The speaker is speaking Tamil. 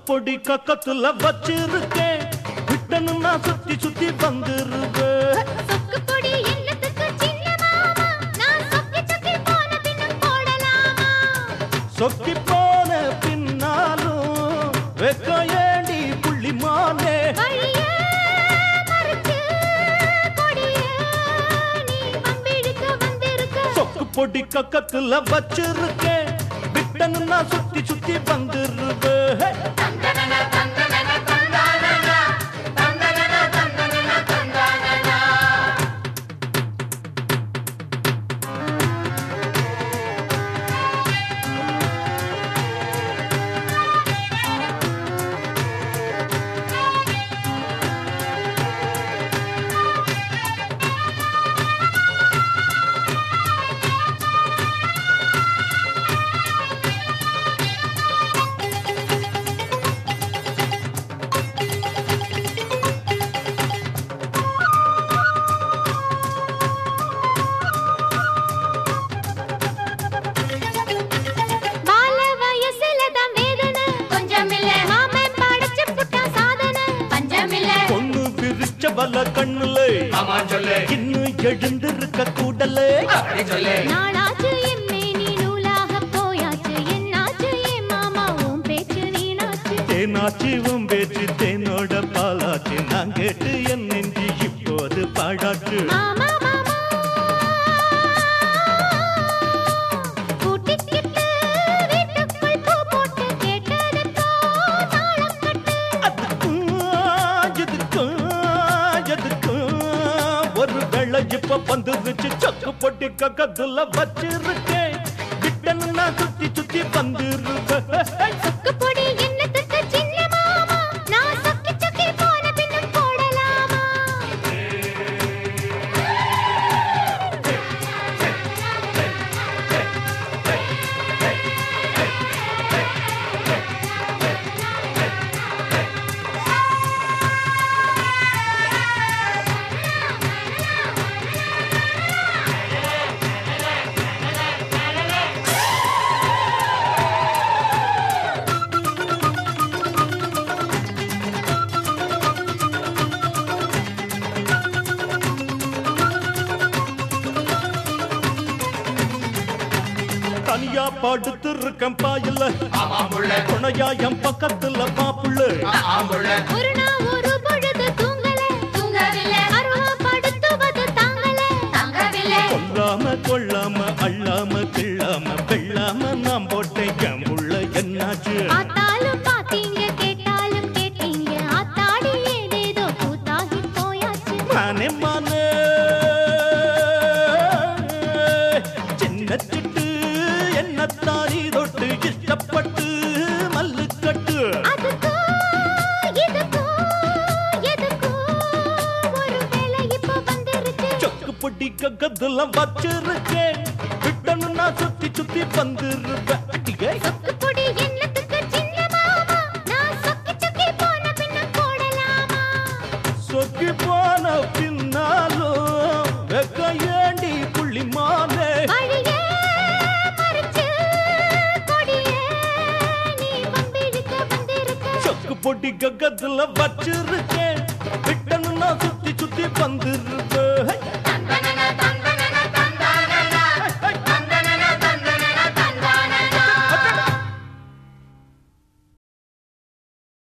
பொடி கக்கத்துல வச்சிருக்கேன் விட்டனு நான் சுத்தி சுத்தி வந்துருவேன் சொக்கு பொடி என்னத்துக்கு சின்ன மாமா நான் சொக்கி சொக்கி போன பின்னும் போடலாமா சொக்கி போன பின்னாலும் வெக்க ஏண்டி புள்ளிமானே வழியே மறைச்சு கொடியே நீ பம்பிழுக்க வந்திருக்க சொக்கு பொடி கக்கத்துல வச்சிருக்கேன் விட்டனு நான் சுத்தி சுத்தி வந்துருவேன் பல கண்ணுல இன்னும் எழுந்திருக்க கூடலே நாளாச்சு எம்மே நீ நூலாக போயாச்சு என்னாச்சு ஏ மாமா உன் பேச்சு நீனாச்சு தேனாச்சு உன் பேச்சு தேனோட பாலாச்சு நான் கேட்டு என் நெஞ்சு இப்போது பாடாச்சு மாமா மாமா கூட்டிக்கிட்டு வீட்டுக்குள் பூ போட்டு கேட்டதுக்கோ தாளம் கட்டு ஒரு வெள்ள இப்ப வந்துருச்சு சொக்கு பொட்டி கக்கத்துல வச்சிருக்கேன் விட்டனு நான் சுத்தி சுத்தி வந்துருவேன் சொக்கு பொடி என்னத்துக்கு சின்ன மாமா நான் சொக்கி சொக்கி போன பின்னும் போடலாமா தனியா படுத்து இருக்கேன் பாயில துணையா என் பக்கத்துல மாப்புள்ள ஒரு நாள் ஒரு பொழுது தூங்கவில்லை அருவா படுத்துவது தாங்கவில்லை கொல்லாம அள்ளாம கிள்ளாம வெள்ளாம நாம் போட்டேன் என் உள்ள என்னாச்சு ஆத்தாலும் பாத்தீங்க கேட்டாலும் கேட்டீங்க ஆத்தாடி ஏதேதோ கூத்தாகி போயாச்சு மானே மானே சின்ன சிட்டு என்னத்தாரி தொட்டு இஷ்டப்பட்டு மல்லுக்கட்டு அதுக்கோ இதுக்கோ எதுக்கோ ஒரு வேளை இப்ப வந்துருச்சு சொக்கு பொட்டி கக்கத்துல வச்சிருக்கேன் விட்டனு நான் சுத்தி சுத்தி வந்துருவேன் சொக்கு பொடி என்னத்துக்கு சின்ன மாமா நான் சொக்கி சொக்கி போன பின்னும் போடலாமா சொக்கி போன பின்னாலும் வெக்க ஏண்டி புள்ளிமானே வழியே மறைச்சு கொடியே நீ பம்பிழுக்க வந்திருக்க சொக்கு பொட்டி கக்கத்துல வச்சிருக்கேன் விட்டனு நான் சுத்தி சுத்தி வந்துருவேன்